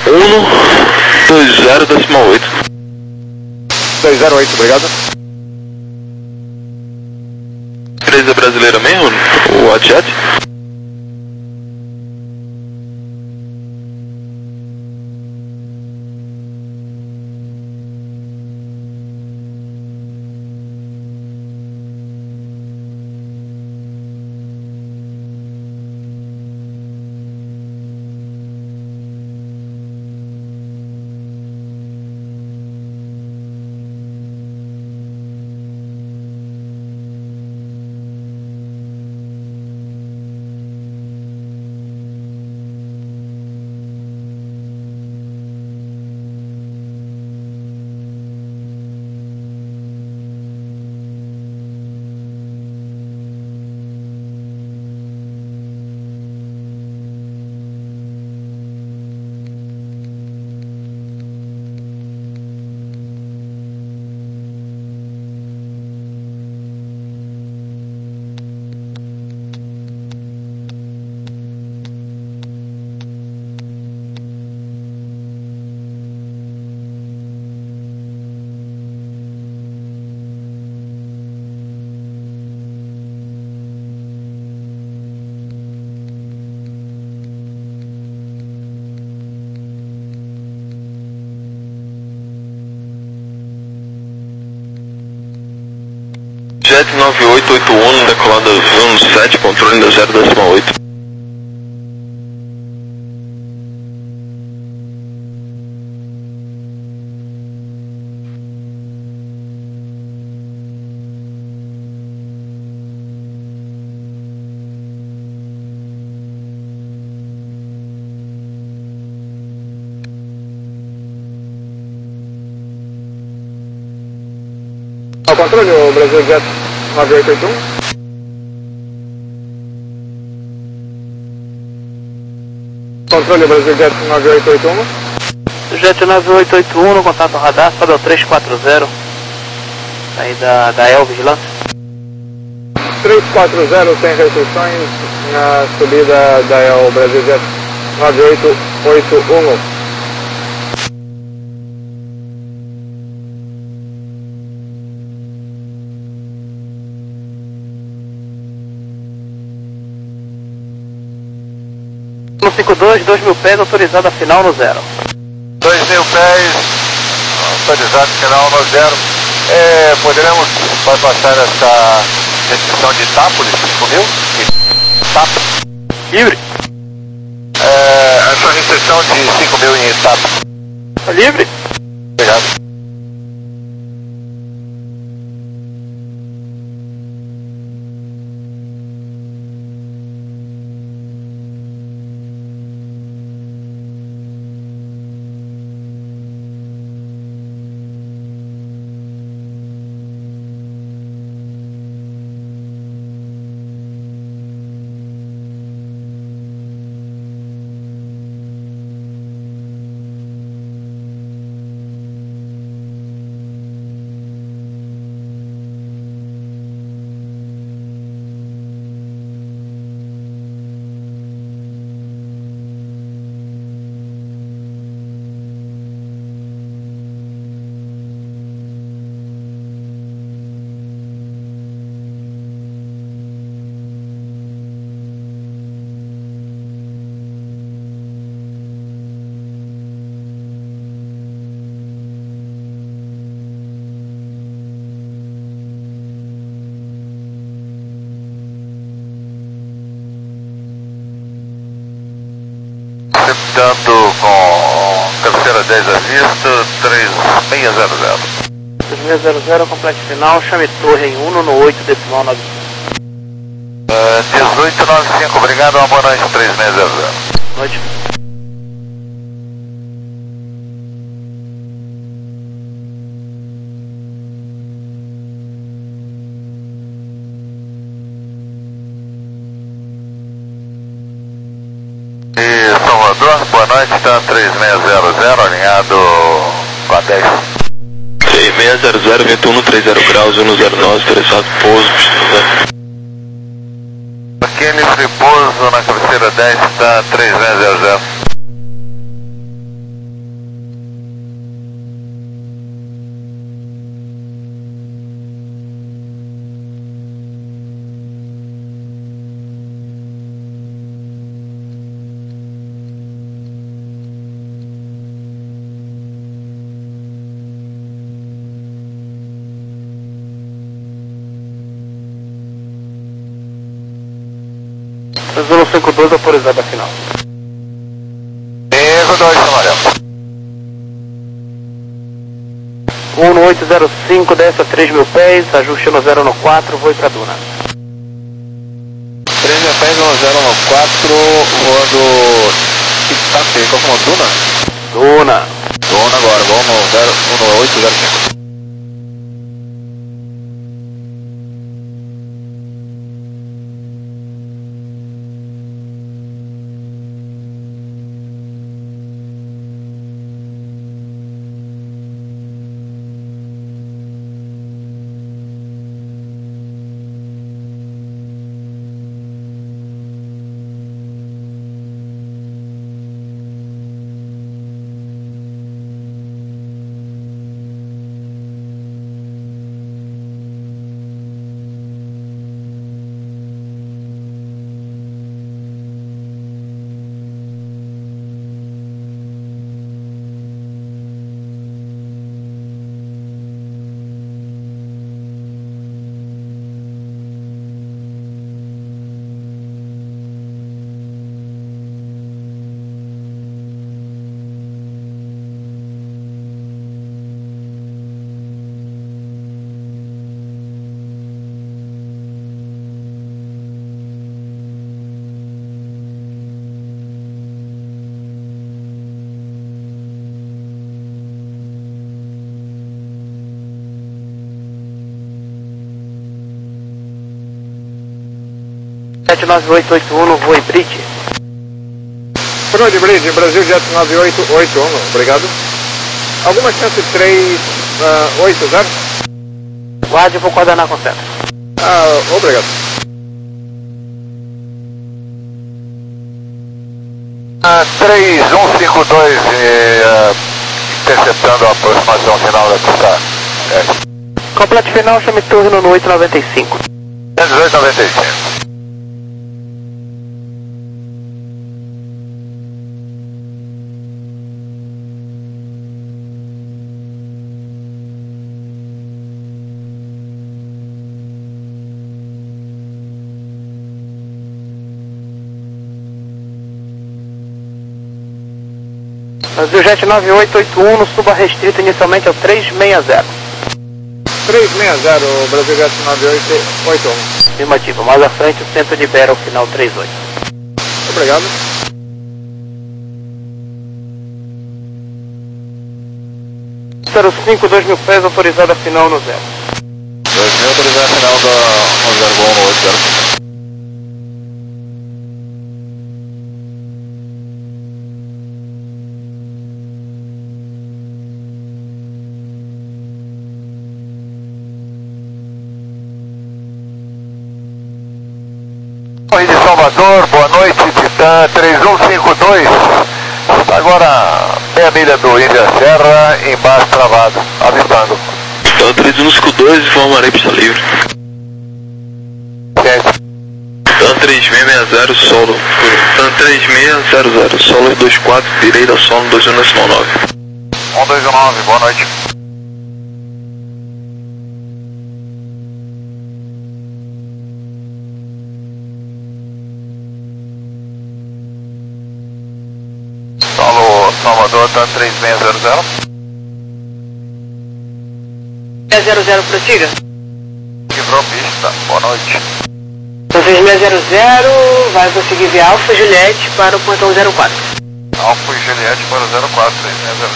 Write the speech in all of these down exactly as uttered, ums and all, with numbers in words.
um dois zero decimal oito. dois zero oito, obrigado. Empresa brasileira mesmo? O WhatsApp? Jet nove oito oito um, decolada Zoom sete, controle da zero decimal oito. Ao controle, o Brasil Jet nove oito oito um. Controle, Brasil Jet nove oito oito um. Jet nove oito oito um no contato radar, sobe ao três quatro zero. Saída da El Vigilância. três quatro zero sem restrições na subida da El Brasil Jet nove oito oito um. No cinco dois, dois mil pés, autorizada final no zero. dois mil pés, autorizado final no zero. É, poderemos passar essa restrição de Itápolis, cinco mil? Itápolis. Livre. É, essa restrição de cinco mil em Itápolis. Tá livre? Obrigado. Dando com terceira dez à vista, três seis zero zero. três seis zero zero, complete final, chame torre em um no oito decimal nove. Uh, dezoito noventa e cinco, obrigado, uma boa noite, três seis zero zero. Noite. Boa noite, está três seis zero zero, alinhado com a dez. três seis zero zero, vento um três zero graus, um zero nove, interessado, pouso, pista. Aquele free pouso na cabeceira dez está três seis zero zero. Zulu cinco dois, autorizada final. cinco dois, amarelo. um no oito zero cinco, desce a três mil pés, ajuste no zero no quatro, voe para Duna. três mil pés no zero no quatro, voando... Tá feio, qual foi o Duna? Duna. Duna agora, vamos no um no oito zero cinco. sete nove oito oito um, voe Bridge. Front Bridge, Brasil Jet nove oito oito um, obrigado. Alguma chance três oito zero? Guarde, vou coordenar com centro. Ah, obrigado. Ah, três um cinco dois, uh, interceptando a aproximação final da pista. É. Completo final, chame turno no oito noventa e cinco. dezoito noventa e cinco. Brasil Jet nove oito oito um, no suba restrito inicialmente ao três seis zero. três seis zero, Brasil Jet nove oito oito um. Afirmativo, mais à frente o centro libera o final três oito. Obrigado. zero cinco, dois mil pés, autorizada final no zero. dois mil autorizada final do zero um no oito zero cinco. Oi de Salvador, boa noite, Titã três um cinco dois, está agora meia milha do Índia Serra, embaixo travado, avistando. Então três um cinco dois, informarei pista livre. Certo. Então três seis seis zero, solo. Então três seis zero zero, solo dois quatro, direita solo dois um nove. um dois um nove, boa noite. Solo Salvador, tá três seis zero zero. seis zero zero, prossiga. Quebrou pista, boa noite. seis seis zero zero, vai conseguir ver Alfa Juliette para o portão zero quatro. Alfa e Juliette para o zero quatro, três seis zero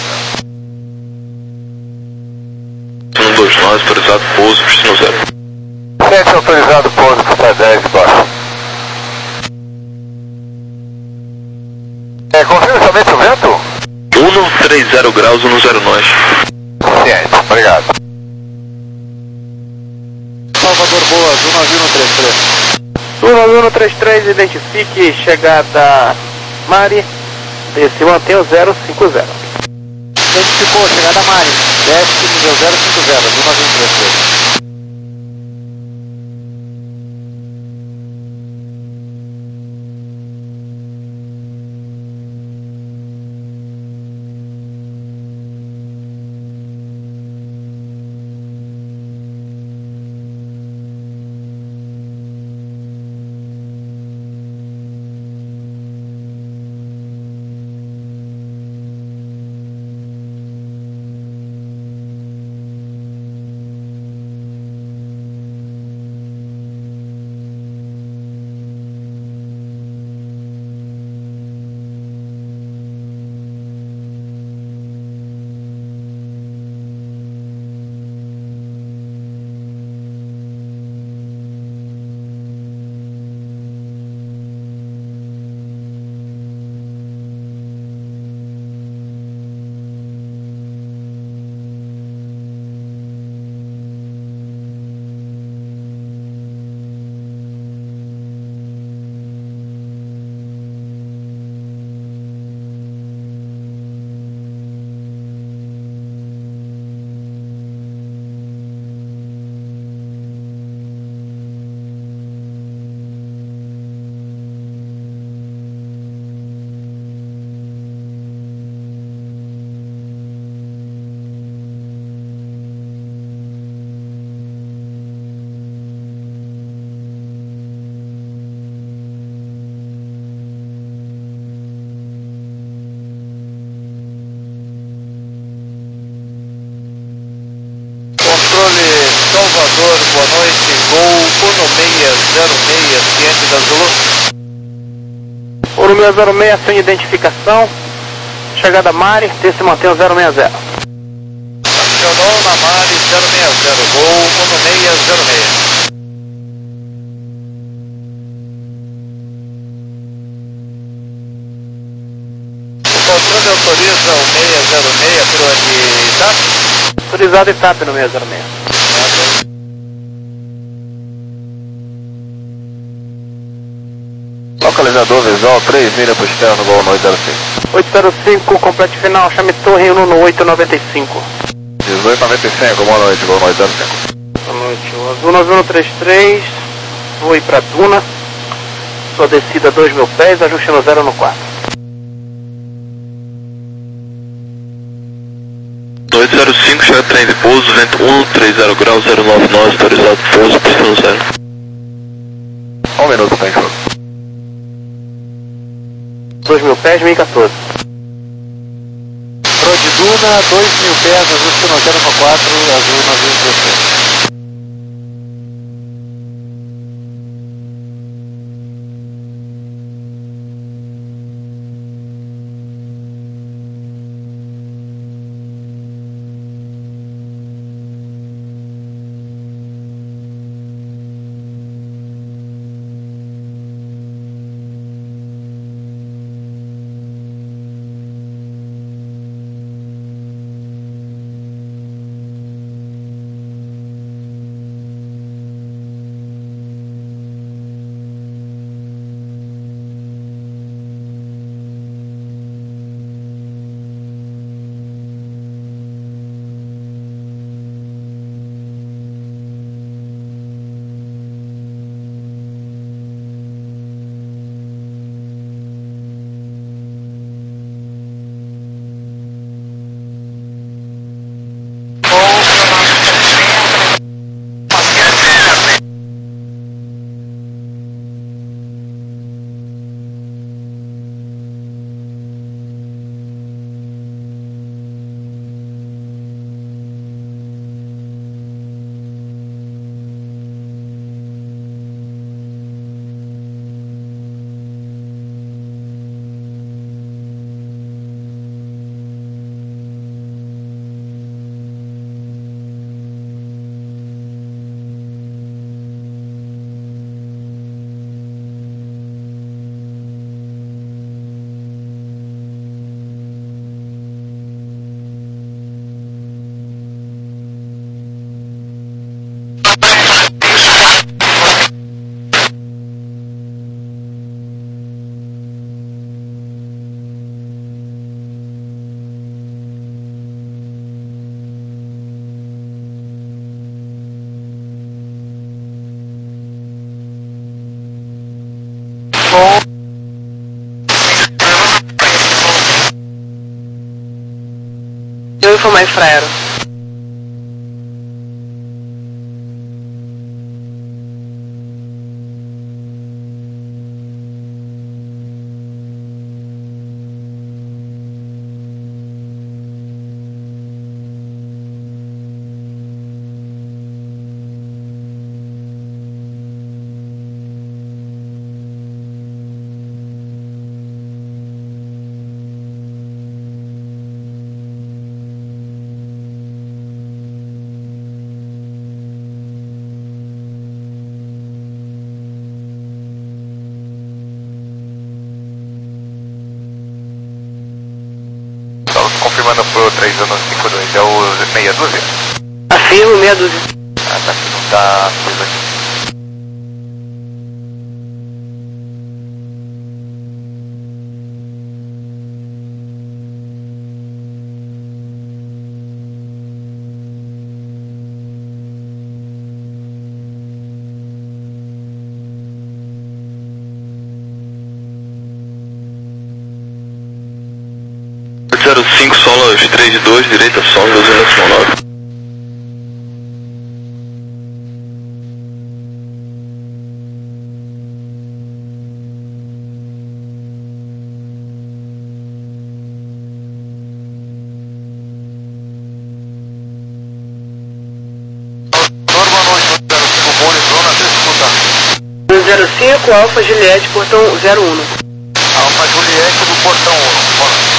zero. um dois nove, autorizado pouso, pista no zero. sete autorizado, pouso, pista dez de baixo. É, confirma somente o vento? um três zero graus, um zero nós. Ciente, obrigado. Salvador Boas, um nove um três três. um nove um três três, identifique chegada Mari, desce mantenha o zero cinco zero. Identificou, chegada Mari. Desce nível zero cinco zero, um nove um três três. seis zero seis, ciente da Zulu. Ouro seis zero seis, sem identificação. Chegada Mari, desce e mantém o zero seis zero. Acionou na Mari zero seis zero, voo Uno seis zero seis. O controle autoriza o seis zero seis para o I T A P? Autorizado I T A P no seis zero seis. Localizador visual três milhas para o externo, voo oito zero cinco. oito zero cinco, complete final, chame torre uno no oito nove cinco. dezoito noventa e cinco, boa noite, voo oito zero cinco. Boa noite, o Azul nove um três três, voe para Duna, sua descida dois mil pés, ajuste no zero no quatro. oito zero cinco, chega trem de pouso, vento um, trinta graus, zero nove nove, autorizado pouso, pistão zero. Um minuto, tá em jogo. dois mil pés, mil e quatorze. Pro de Duna, dois mil pés, ajuste no zero no quatro, Azul nove um três três. Eu informei Fraero. Confirmando pro três anos cinco dois, é o meia dúzia? Afirmo, meia dúzia. Ah, tá aqui, não tá coisa aqui. zero cinco, solo três dois, direita solo, doze nove. Boa noite, zero cinco, Boni, zona, escuta. cinco, Alfa Juliette, portão zero um. Alfa Juliette do portão um. Bora.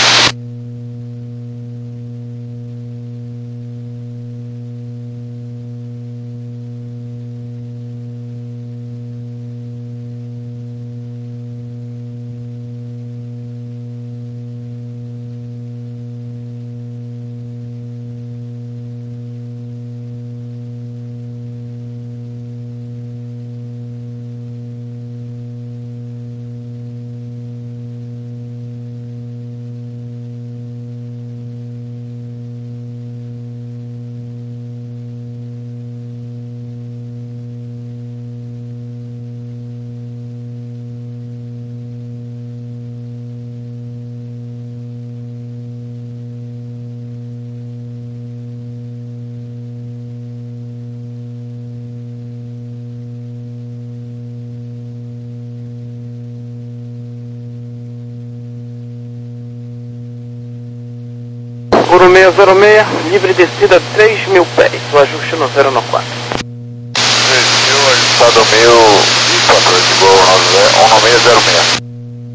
Seguro seis zero seis, livre descida três mil pés, o ajuste no zero quatro. três mil, ajustado mil e quatro de gol, um seis zero seis.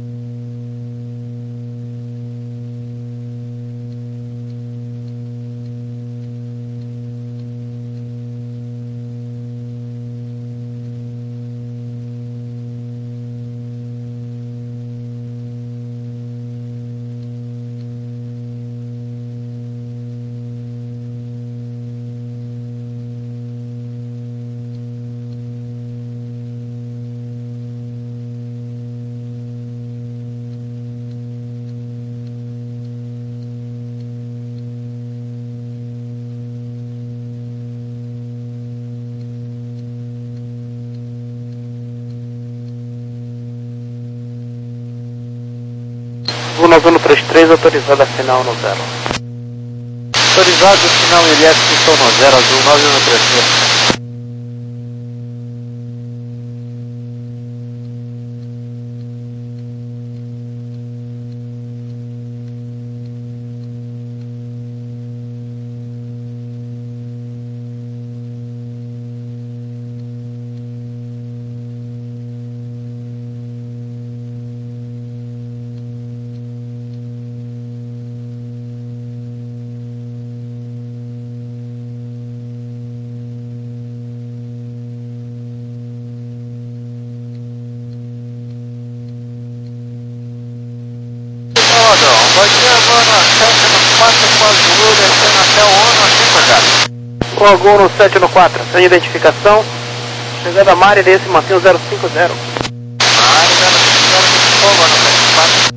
Novo trinta e três, autorizado a final no zero. Autorizado final elétrico, estou no zero, azul nove um três três. O Algon no sete no quatro, sem identificação, chegada a Mari, esse mantém o zero cinco zero. Mari, zero cinco zero, fogo no sete quatro.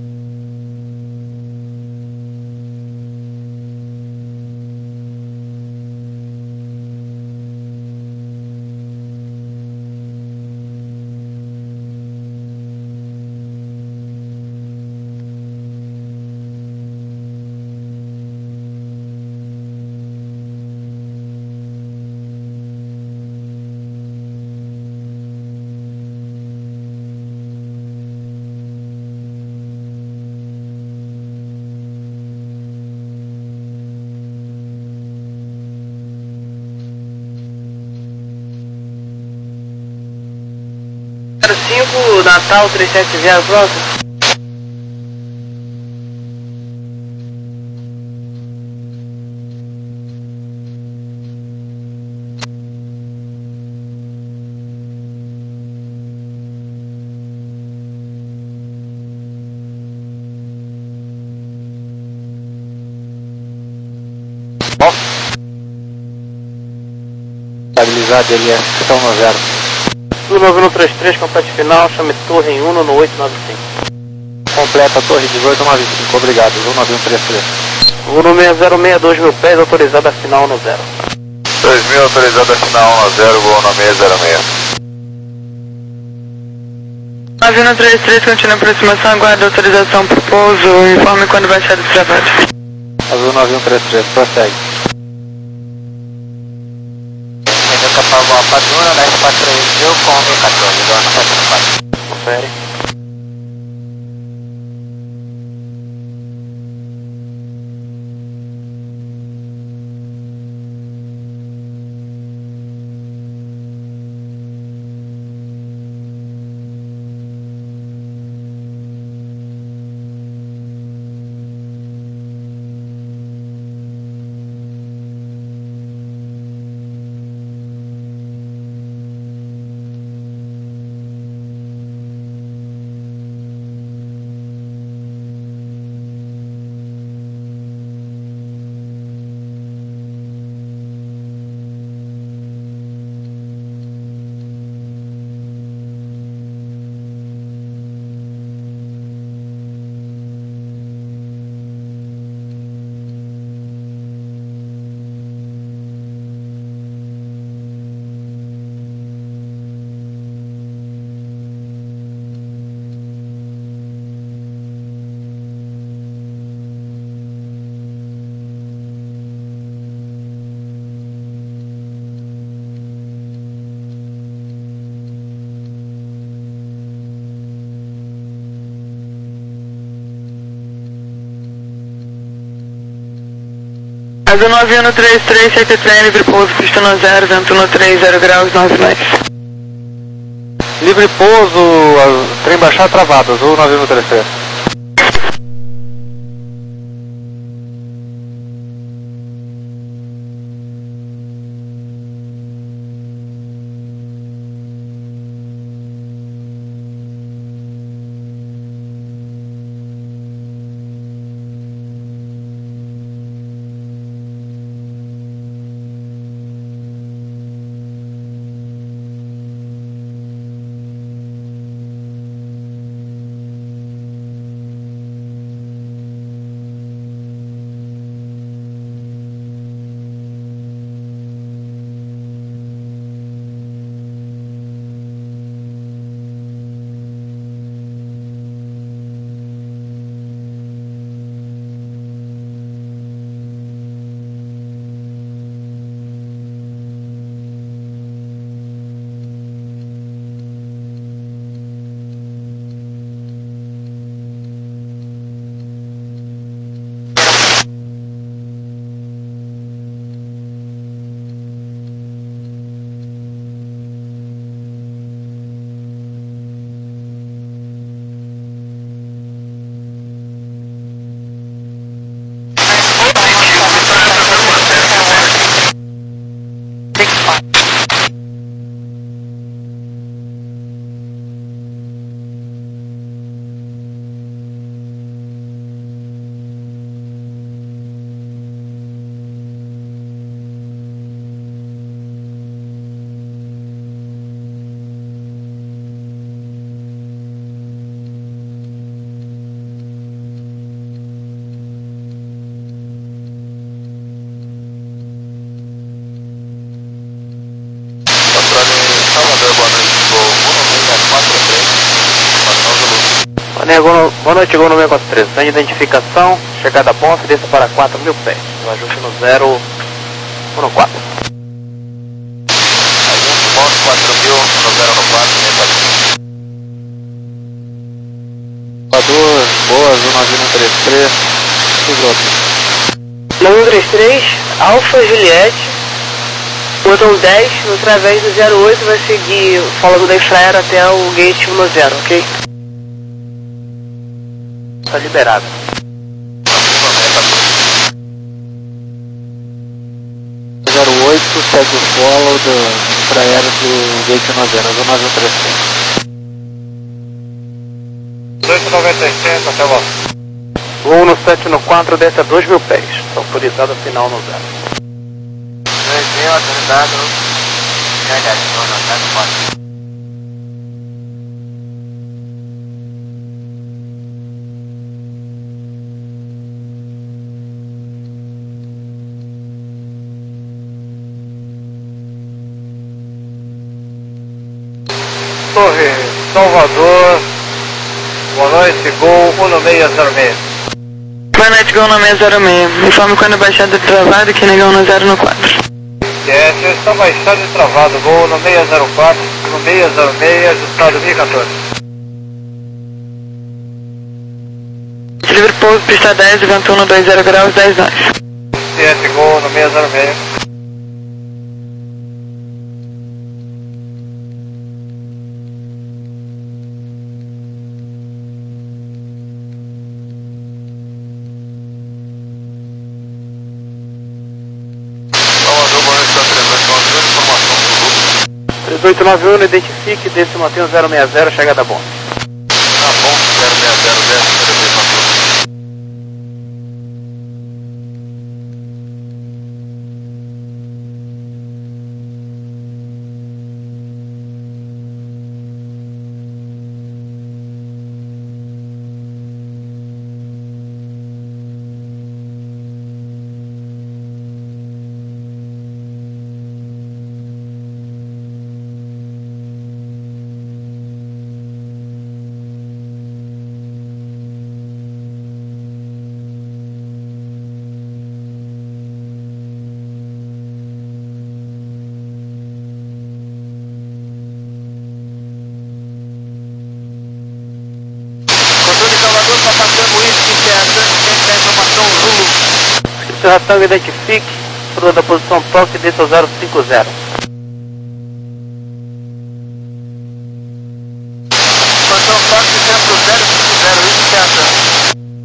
zero cinco, Natal três sete zero, próximo. Estabilizado ele é, estão no zero. nove um três três, complete final, chame torre em Uno no oito nove cinco. Completa torre dezoito nove cinco, obrigado, um nove um três três. Uno seis zero seis, dois mil pés, autorizado a final no zero. dois mil autorizado a final no zero, gol no seis zero seis. nove um três três, continua a aproximação, aguarda autorização para o pouso, informe quando vai sair do trabalho. Azul nove um três três, prossegue. Apagou a Paduna, dez quatro três mil com mil e quatorze, dona sete quatro. Confere. Azul nove um três três sete trem, livre pouso, pista no zero, vento no três, zero graus, nove nove. Livre pouso, a- trem baixar travado, Azul nove um três três. Boa noite, Gol no seis quatro três. Sem identificação, chegada a ponto, desça para quatro mil pés. O ajuste no zero um quatro. Ajuste ponto quatro mil no zero quatro, Equador, boa, Azul nove um três três. nove um três três, Alfa Juliette, botão dez, no través do zero oito, vai seguir o fólogo da Infraero até o gate um zero, ok? Está liberado. zero oito, segue o follow do Infraero do gate um zero, Azul nove um três três. dois noventa e sete, até lá. Voo no sete no quatro, desce a dois mil pés. Autorizado final no zero. dois mil, autorizado. Realização no zero quatro. Torre Salvador, boa noite, Gol um seis zero seis. Boa noite, Gol no seis zero seis. Informe quando baixada travada, que negão no zero no quatro. É, vocês estão baixado e travado, Gol no seis zero quatro, no seis zero seis, ajustado mil e quatorze. Livre pouso, pista dez, vento no dois, zero graus, dez nove. sete, Gol no seis zero seis. três oito nove um, identifique, desce mantém o zero seis zero, chegada a ponto. Tá bom, zero seis zero, desce, três oito nove um. Seu Ratanga, identifique, por da posição toque, desça ao zero cinco zero. Posição toque, centro zero cinco zero, isso que é a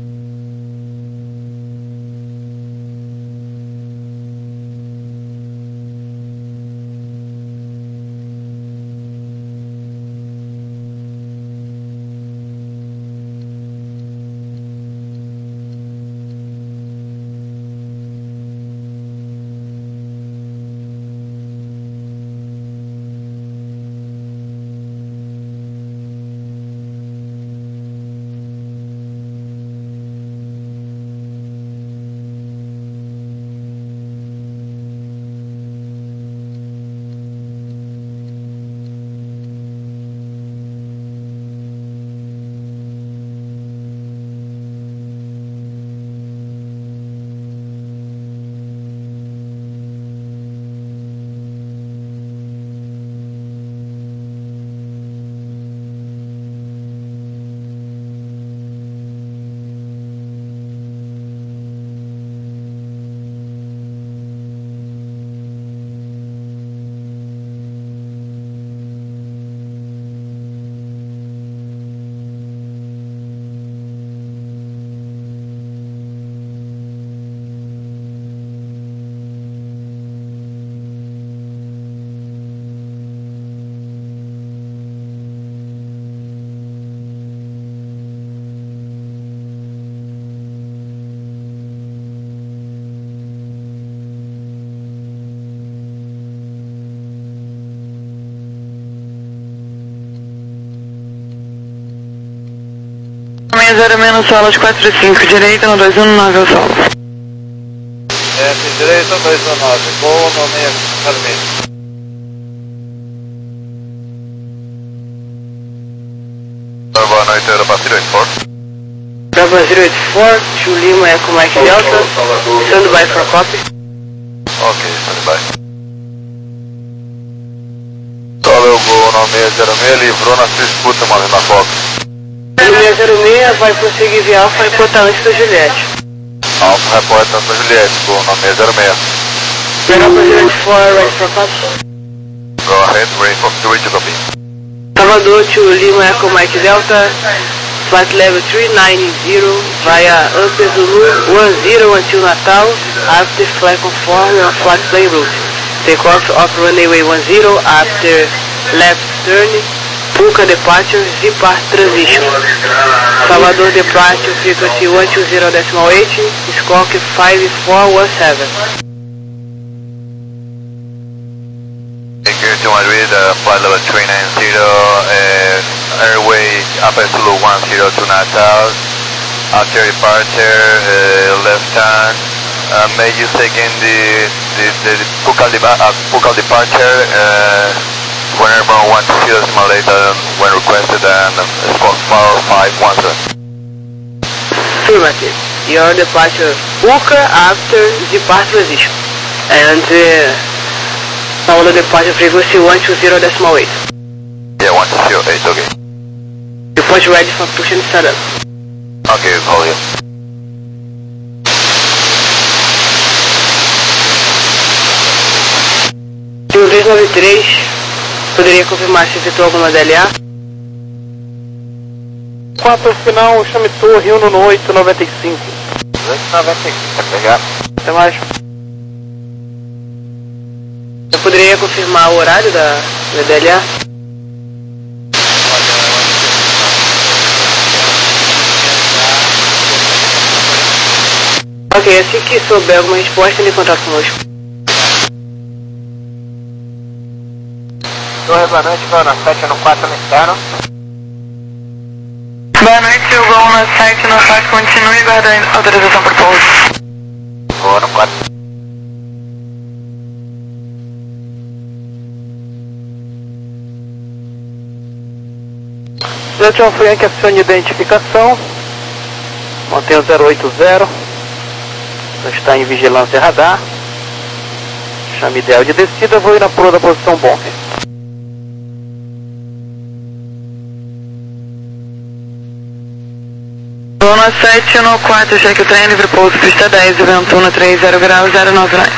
seis zero menos solas quatro cinco, direita no dois um nove ao solo. É, direita dois um nove, gol no meio vermelho. Boa noite, Aeropass zero oito quatro. Bravo zero oito quatro, to Lima Echo Mike Delta, stand by for copy. Ok, stand by. Valeu, gol no meio zero seis, livrou na sua escuta, mano, na Fox. No seis zero seis vai prosseguir via Alfa e reportar antes da Juliette. Alfa reporta antes da Juliette, gol no seis zero seis. Bravo zero oito quatro, ready for copy. Go ahead, ready for three to copy. Salvador to Lima Echo Mike Delta, flight level three nine zero via Upper Zulu one zero until Natal, after flight conform on flight plane route. Take off off runway one zero after left turn, Puka departure, Z-Part transition. Salvador departure frequency one two zero decimal eight, squawk five four one seven. Thank you to Madrid, uh, flight level three nine zero, uh, airway Upper Zulu one zero to Natal. After departure, uh, left turn, uh, may you take in the, the, the, the Puka, de, uh, Puka departure, uh, whenever one two zero decimal eight uh, when requested, and uh, squawk four five one seven. Affirmative. Your departure Puka after Z-Part transition. And uh, Salvador departure frequency one two zero decimal eight. Yeah, one two zero eight, okay. Report ready for push and startup. Okay, call you. três nove três, poderia confirmar se efetuou alguma D L A? quatro final, chame torre um no oito noventa e cinco. oito noventa e cinco, obrigado. Até mais. Eu poderia confirmar o horário da, da D L A? Ok, assim que souber alguma resposta, ele contato conosco. Torre, boa noite, Gol no sete no quatro no externo. Boa noite, o Gol no sete no quatro, continue guardando autorização por pouso. Gol no quatro. John Frank, acione identificação. Mantenha o zero oito zero. Está em vigilância radar. Chame ideal de descida, vou ir na proa da posição bomb. Boa Lima sete um quatro, cheque o trem, livre pouso, pista dez, vento um trinta graus, zero nove nove.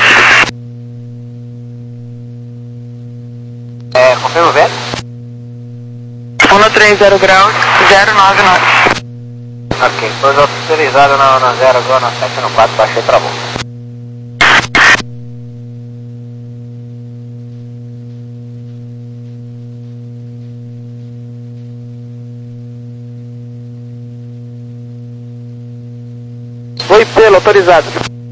É, confirma o vento? um trinta graus, zero nove nove. Ok, pouso autorizado na, na zero, zona sete um quatro, baixei pra bom. Oi, pelo, autorizado.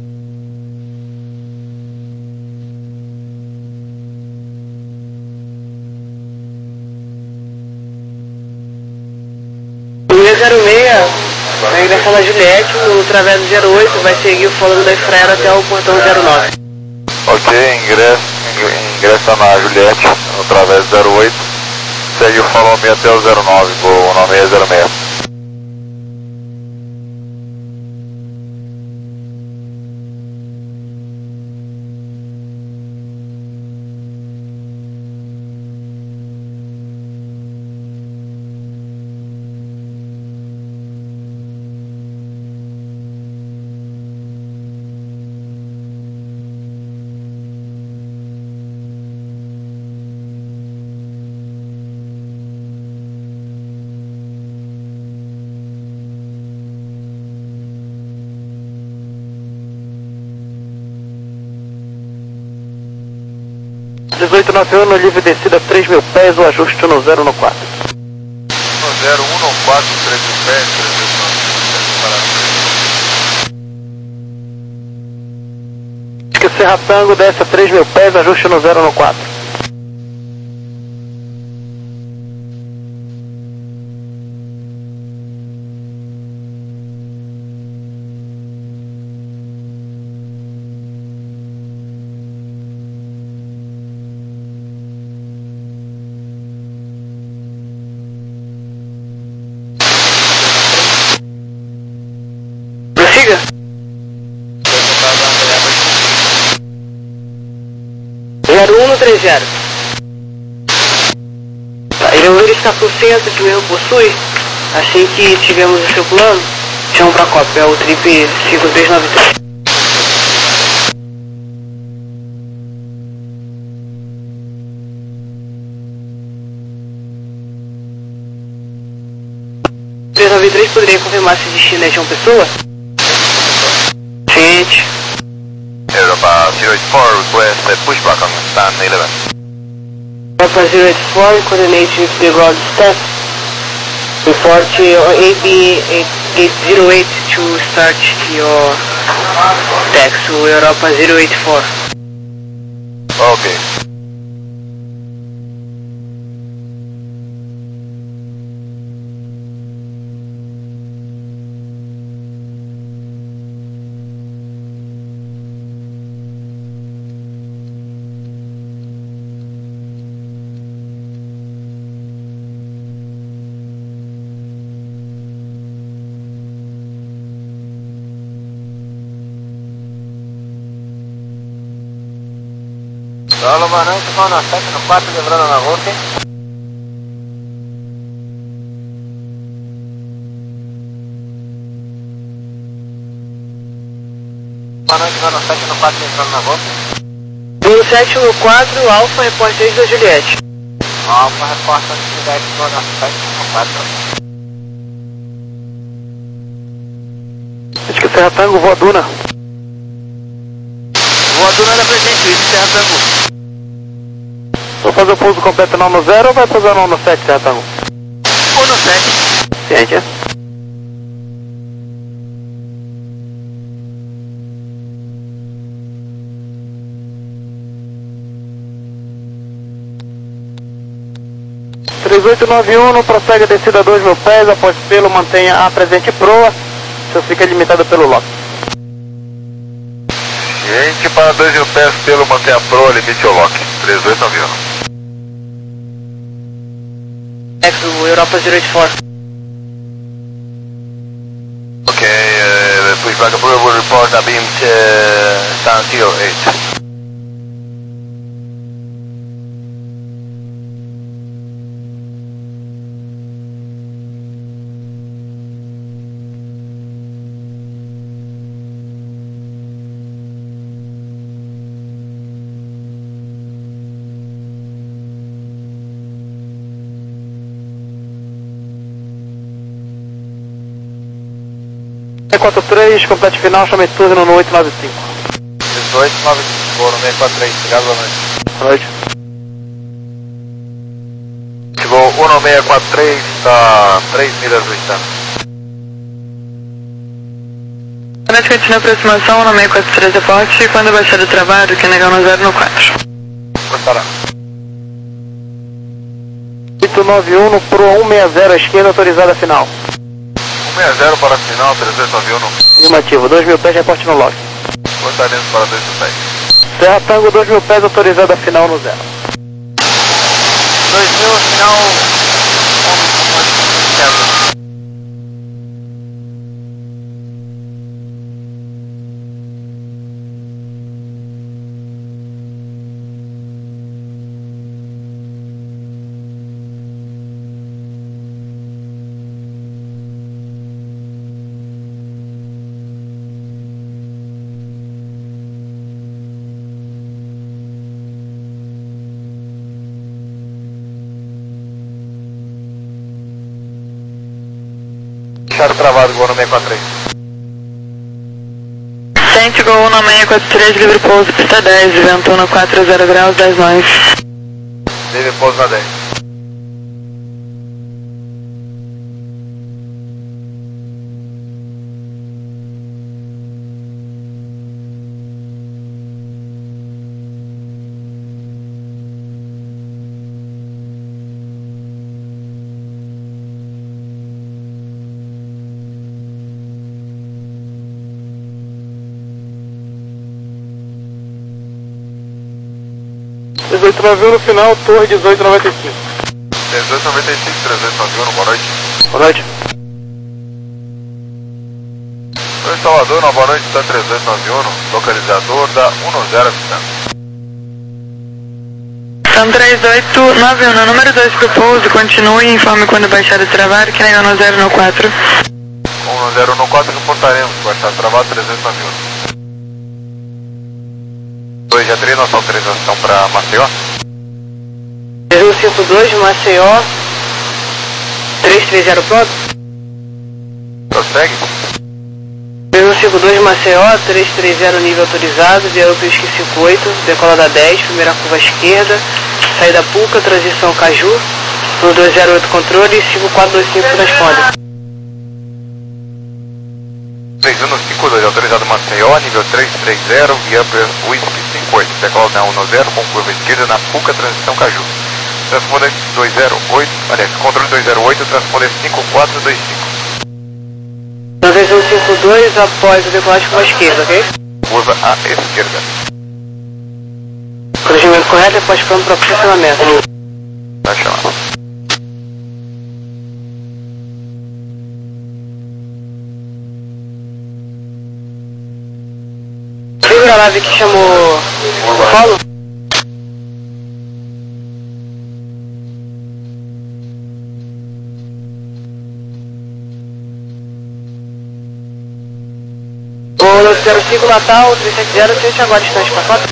zero seis, na direção da Juliette, no travesso zero oito, vai seguir o fôlego da Estreia até o portão zero nove. Ok, ingressa, ingressa na Juliette, no travesso zero oito, segue o follow me até o zero nove, o nome é zero seis. dezoito noventa e um, no livre descida três mil pés, o ajuste no zero no quatro. No zero um no quatro, três mil pés, três mil pés, Que Serra Tango desce a três mil pés, ajuste no zero no quatro. Prossiga. zero um no três zero. Tá, ele vai verificar por cento que o erro possui. Assim que tivermos o seu plano, chama para a cópia, é o trip cinco três nove três. três nove três, poderia confirmar se o destino é de uma pessoa? Ciente. Europa zero eight four, request a pushback on stand eleven. Europa zero eight four, coordinate with the ground staff. Report A B eight zero eight to start your taxi to Europa zero eight four. Ok. Solo Manante, zona sete um quatro, lembrando na route. Manante, zona sete um quatro, lembrando na route. Voo sete um quatro, Alfa, repórter seis da Juliette. Alfa, repórter Juliette, zona sete um quatro. Acho que Serra Tango, voa Duna. Voa Duna da presente, isso, Serra Tango. Vou fazer o pouso completo não no zero ou vai fazer não no sete, Serra Tango? Ou no sete. Ciente, é? três oito nove um, não prossegue a descida dois mil pés, após pelo mantenha a presente proa, seu fica limitado pelo lock. Gente, para dois mil pés pelo manter a proa, limite o lock, três oito nove um. Exo, Europa zero eight four. Ok, uh, pushback approval will report a beam uh, stand zero eight. seis quatro três, complete final, chame turno no oito nove cinco. dezoito nove cinco, no seis quatro três, obrigado, boa noite. Boa noite. Chegou um seis quatro três, está três milhas do estado. Boa noite, continua a aproximação, um seis quatro três é forte, e quando baixar o trabalho, que negar no zero no quatro. Cortará. oito nove um no Pro um seis zero à esquerda, autorizada final. um seis zero para a final, trezentos e noventa e um. Afirmativo, dois mil pés, reporte no log. Cortaremos para dois mil pés. Serra Tango, dois mil pés, autorizada final no zero. dois mil, final. Deixaram travado, gol no seis quatro três. Sente Gol um seis quatro três, livre pouso, pista dez, vento no quatro zero graus, dez nós. Livre pouso na dez. dezoito nove um no final, torre dezoito noventa e cinco. dezoito noventa e cinco, trezentos e noventa e um, boa noite. Boa noite. Oi, Salvador, uma boa noite, está trezentos e noventa e um, localizador da um zero Vicente. São três oito nove um, no número dois pro pouso, continue e informe quando baixar o trabalho, que negar no zero no quatro. um zero no quatro, reportaremos, baixar travado trezentos e noventa e um. dois G três, nossa autorização para Maceió. três um cinco dois, Maceió, três três zero pronto. Prossegue. três um cinco dois, Maceió, três três zero nível autorizado, via Upski cinco oito, decola da dez, primeira curva à esquerda, saída Puca, transição Caju, no dois zero oito controle, cinco quatro dois cinco responde. três um cinco dois, autorizado Maceió, nível três três zero, via Whisky cinco oito, decola da um zero com curva esquerda na Puca, transição Caju. Transponder dois zero oito, aliás, controle dois zero oito, transponder cinco quatro dois cinco. três um cinco dois, após o decolagem com a esquerda, ok? Curva à esquerda. Procedimento correto e após plano para posicionamento. Tá chamado. Lembra a nave que chamou Paulo? O zero cinco Natal, três sete zero, sente agora distante para foto.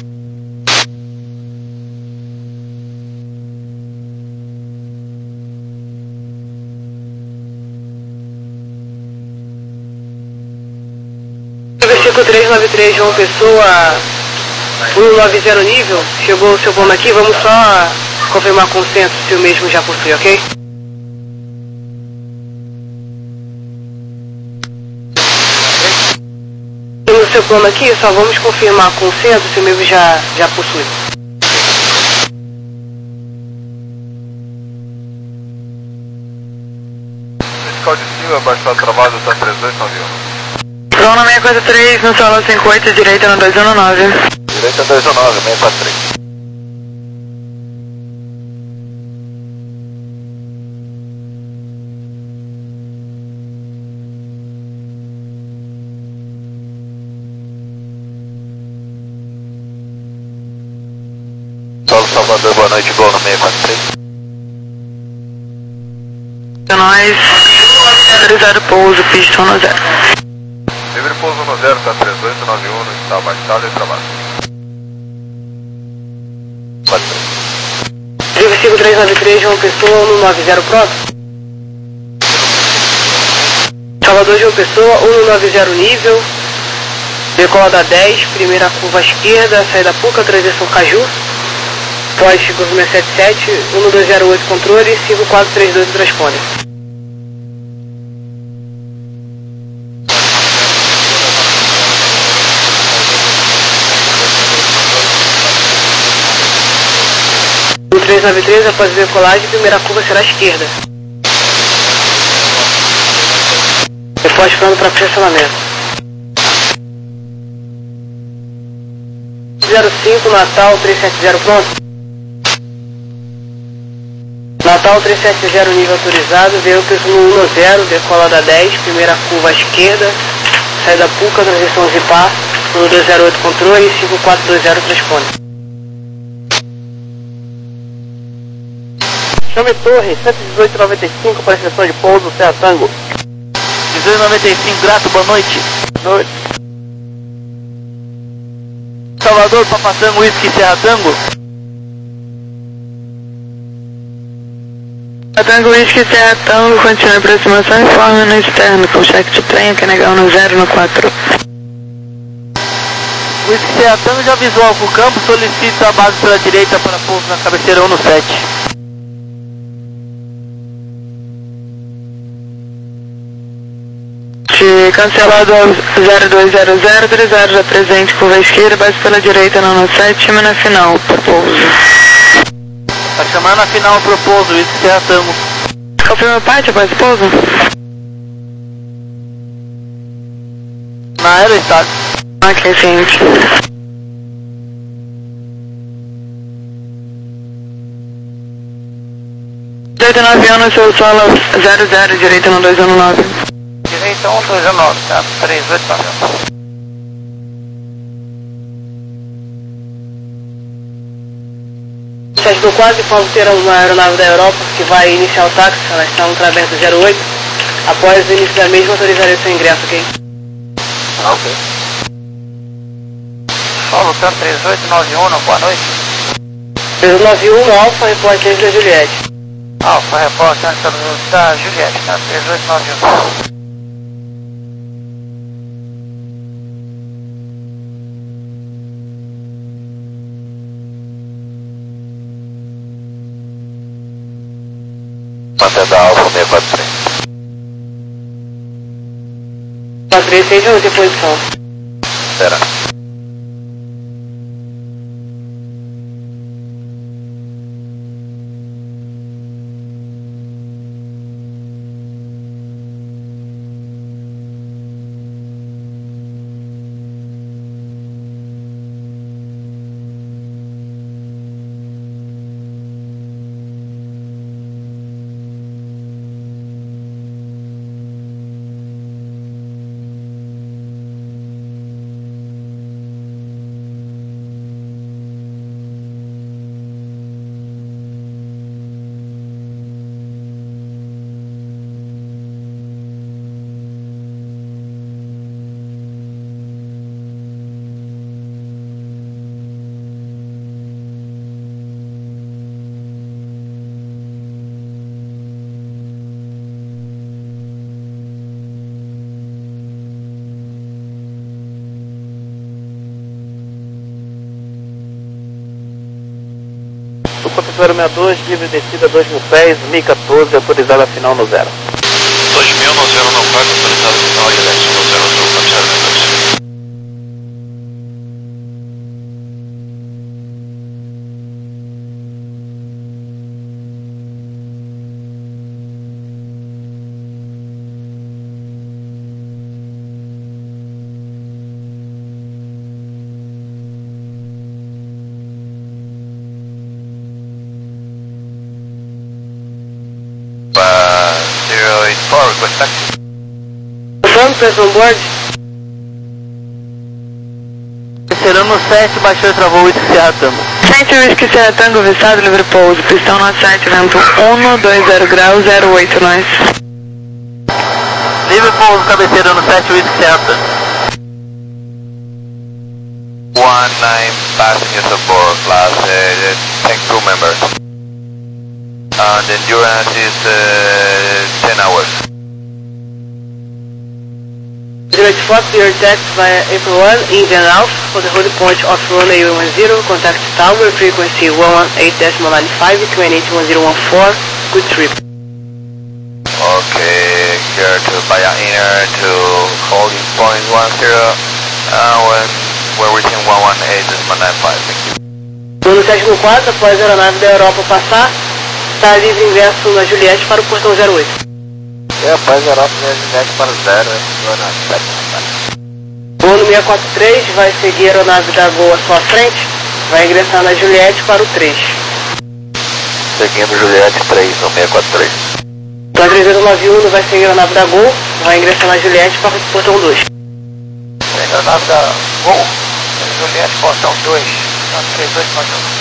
cinco três nove três, João Pessoa, um nove zero nível, chegou o seu plano aqui, vamos só confirmar com o centro se o mesmo já possui, ok? No seu plano aqui, só vamos confirmar com o centro se o mesmo já, já possui. Fiscal de cima, baixar travado, está trezentos e noventa e um. Zona seis quatro três, no solo cinco oito, direita no dois um nove. Direita dois um nove, seis quatro três. Solo Salvador, boa noite, gol no seis quatro três. É nóis, autorizado pouso, pista um zero. Livre pouso no zero, está trezentos e noventa e um, está baixado e travado. quatro três. Livre cinco três nove três, João Pessoa, um nove zero pronto. Salvador João Pessoa, cento e noventa nível, decola da dez, primeira curva à esquerda, saída Puca, transição Caju, pós Chico seis sete sete, cento e dois zero oito controle, cinco quatro três dois transponder. três nove três, após decolagem, primeira curva será à esquerda. Reforço plano para pressionamento. zero cinco, Natal três sete zero, pronto. Natal três sete zero, nível autorizado, veio no zero, decola da dez, primeira curva à esquerda, saída Puca, transição Zipar, cento e dois zero oito controle, cinco quatro dois zero transponder. Chame Torre, cento e dezoito noventa e cinco para a estação de pouso, Serra Tango. dezoito noventa e cinco, Grato, boa noite. Boa noite. Salvador, Papa Tango, Whisky, Serra Tango. Tango, Whisky, Serra Tango, continua a aproximação e forma no externo, com cheque de trem, que é negar no zero no quatro. Whisky, Serra Tango já visual para o campo, solicita a base pela direita para pouso na cabeceira um no sete. Cancelado zero dois zero zero, três zero já presente, curva esquerda, base pela direita, não no sete, chama na final, pro pouso. Tá chamando a final pro pouso, isso que é Tango. Confirma parte após o pouso? Na aeroestado. Ok, ciente. oito nove um no seu solo, zero zero, direita no dois um nove. Direita um dois nove, tá? três oito nove. sete do quatro, Paulo ter uma aeronave da Europa que vai iniciar o táxi, ela está no traverso zero oito. Após o início da mesma, autorizarei seu ingresso, ok? Ah, ok. Paulo ter três oito nove um, boa noite. três nove um, Alfa, repórter três da Juliette. Alfa, repórter da Juliette, tá? três oito nove um. Mantendo a Alfa seis quatro três. quatro três seis de posição. Espera. zero seis dois, livre descida dois mil pés, M I quatorze, autorizada a final no zero. dois mil no zero no quatro, autorizado a final e eleção no zero no quatro zero. zero eight four, request taxi. Confirm, press on board. Serano sete, baixou e travou o Whisky Serra Tango. sete Whisky Serra Tango, avisado, livre pouso, pistão no sete, vento um dois zero graus, zero oito, nós. Livre pouso, cabeceira no sete, Whisky Serra Tango. One nine passengers aboard, plus uh, ten crew members. And the endurance is uh, ten hours. Emirates Fox, clear taxi via April one, Indian Alpha, for the holding point of runway one zero, contact tower, frequency one eighteen point nine five, twenty-eight one zero one four, good trip. Okay, clear to via inner to holding point one zero, uh, when we're reaching one eighteen point nine five, thank you. No sétimo quatro, após a aeronave da Europa passar, está livre ingresso na Juliette para o portão zero oito. É, após a Europa da Juliette para zero, aeronave. Voo no seis quatro três vai seguir a aeronave da Gol à sua frente, vai ingressar na Juliette para o três. Seguindo Juliette três no seis quatro três. Para três zero nove um vai seguir a aeronave da Gol, vai ingressar na Juliette para o portão dois. Seguindo a aeronave da Gol, Juliette portão dois, três dois quatro.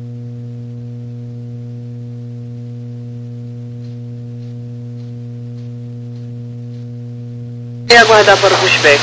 E aguardar para o pushback.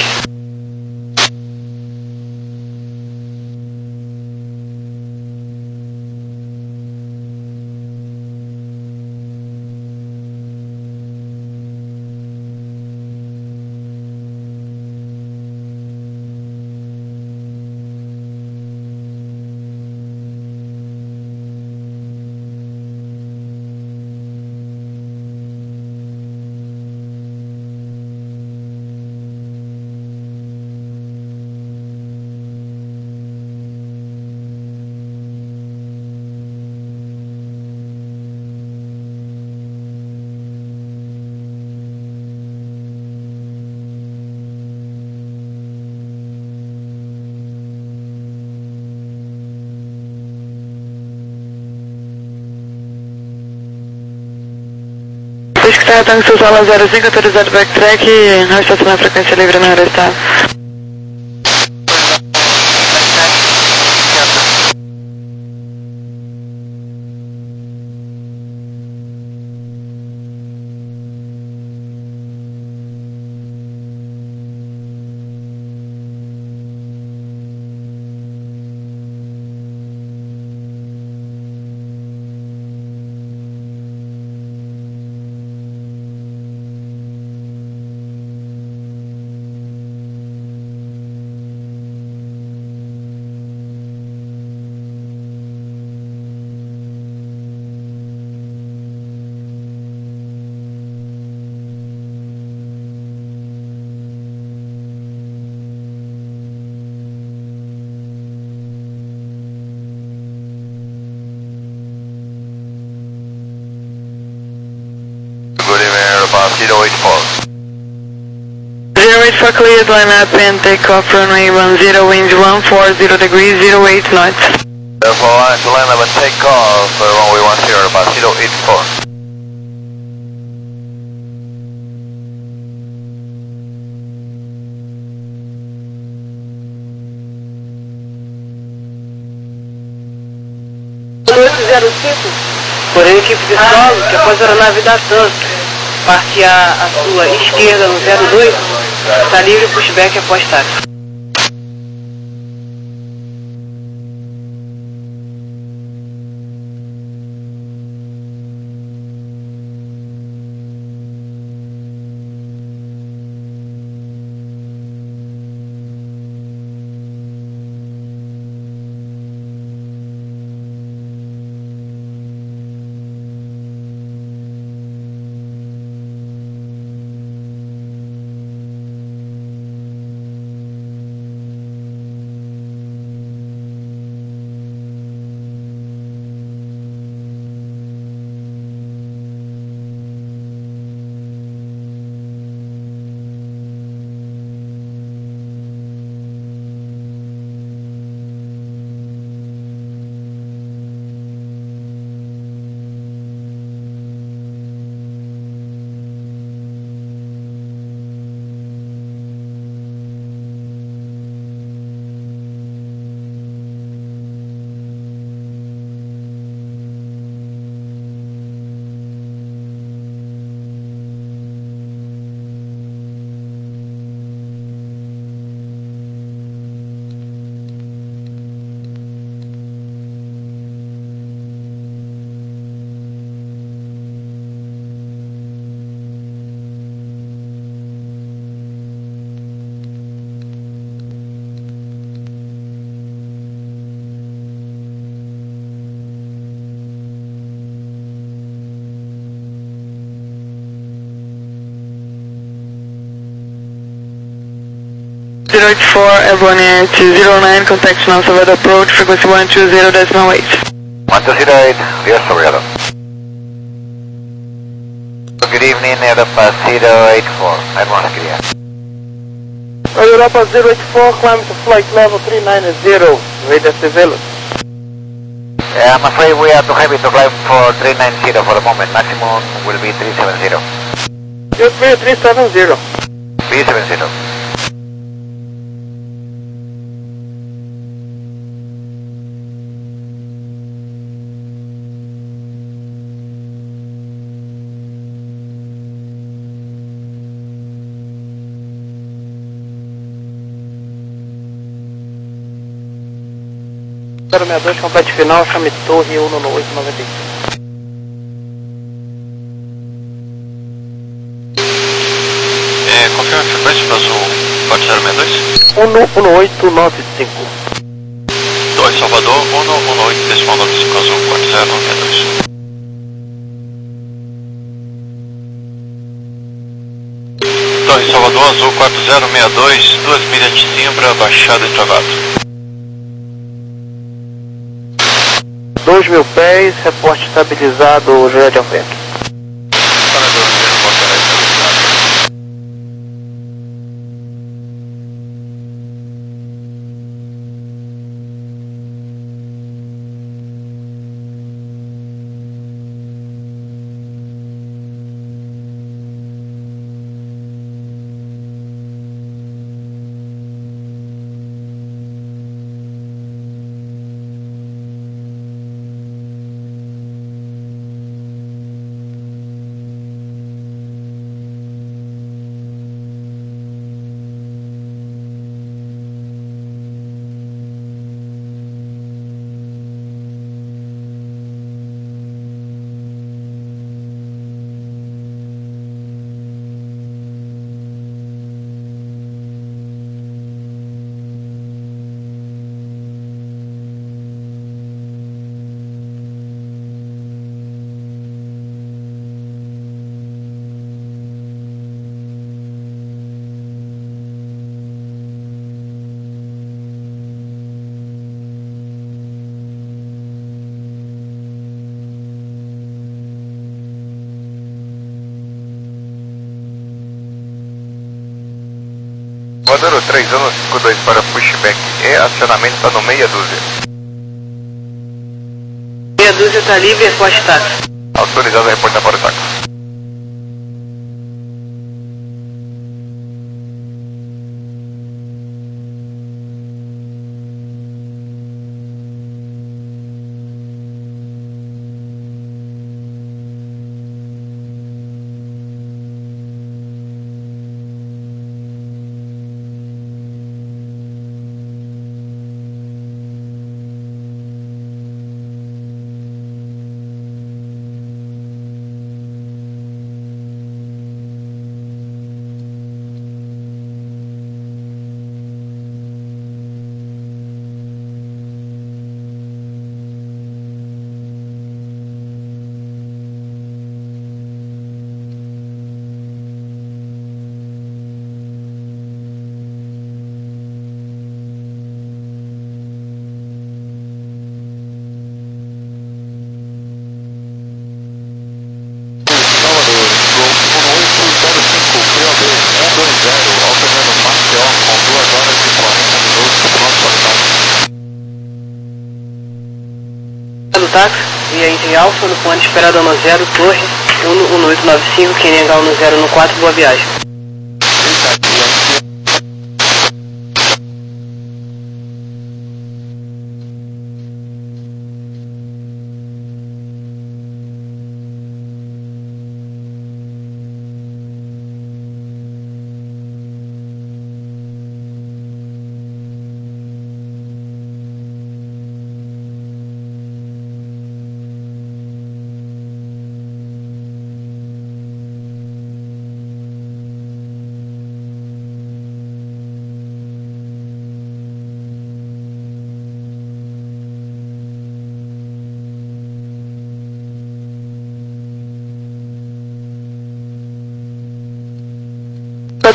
Escutar tanque Suzala zero cinco, autorizado backtrack e não estacionar a frequência livre na área estável. zero eight four. zero eight four cleared, line up and take off runway one zero, wind one four zero degrees, zero eight knots. Therefore, line to line up and take off uh, runway one zero, about zero eight four. oito zero cinco, porém equipe de solo, que após a aeronave da TAM parte à, à sua esquerda no zero dois, está livre pushback após táxi. zero eight four, Airborne Air two zero nine, contact now Salvador approach, frequency one two zero decimal eight. one two zero eight, yes, Salvador. Good evening, Europa zero eight four, Airborne clear. Europa zero eight four, climb to flight level three ninety, radar civilian. I'm afraid we are too heavy to climb for three ninety for the moment, maximum will be three seventy. Just be three seventy. three seventy. zero sessenta e dois, complete final, chame torre uno no oito noventa e cinco. É, confirma a frequência para azul quatro zero seis dois? um um oito nove cinco. dois Salvador, um um oito decimal nove cinco azul quatro zero seis dois. Torre Salvador, azul quatro zero seis dois, duas milhas de Simbra, baixada e travado. dois mil pés, reporte estabilizado, José de Alvento. Voador três um cinco dois para pushback e acionamento está no meia dúzia. Meia dúzia está livre, reporte táxi. Autorizado a reportar para o táxi. Do táxi, via Indy Alpha, no ponto esperado no zero, torre um um oito nove cinco, Kenengal no zero no quatro, boa viagem.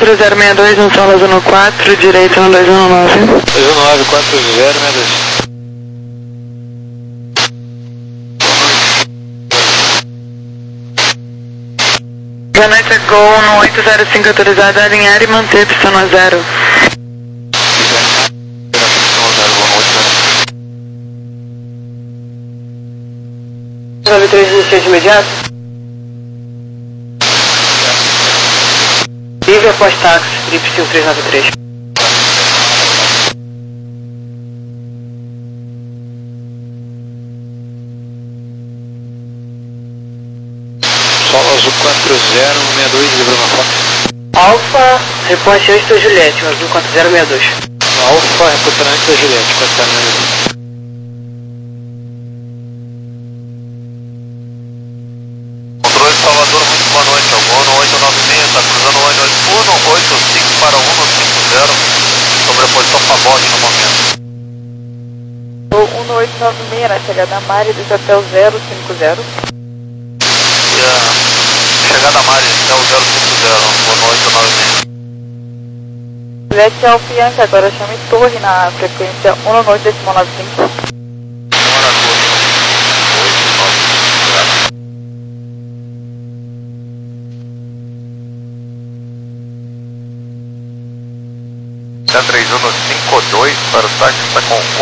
quatro zero seis dois no solo zona quatro, direita no dois um nove. dois um nove, quatro zero seis dois. Boa noite, Gol no oito zero cinco autorizado a alinhar e manter pistão a zero. nove três, inicia de imediato. Livre após táxi, Trip cinco três nove três. Solo azul quatro zero seis dois, livrando a Fox. Alfa, reporte antes da Juliette, azul quatro zero seis dois. Alfa, reportando antes da Juliette, quatro zero seis dois. Controle Salvador, muito boa noite. É o Gono oito nove seis, está cruzando o ônibus um oito cinco para um cinco zero, sobre a posição Fabog no momento. um oito nove seis na chegada Mari do hotel zero cinco zero. E a chegada a Mari, é o zero cinco zero, Gono oito nove seis. Juliette Alfiante, agora chame torre na frequência um oito decimal nove cinco. três um cinco dois para o táxi, está com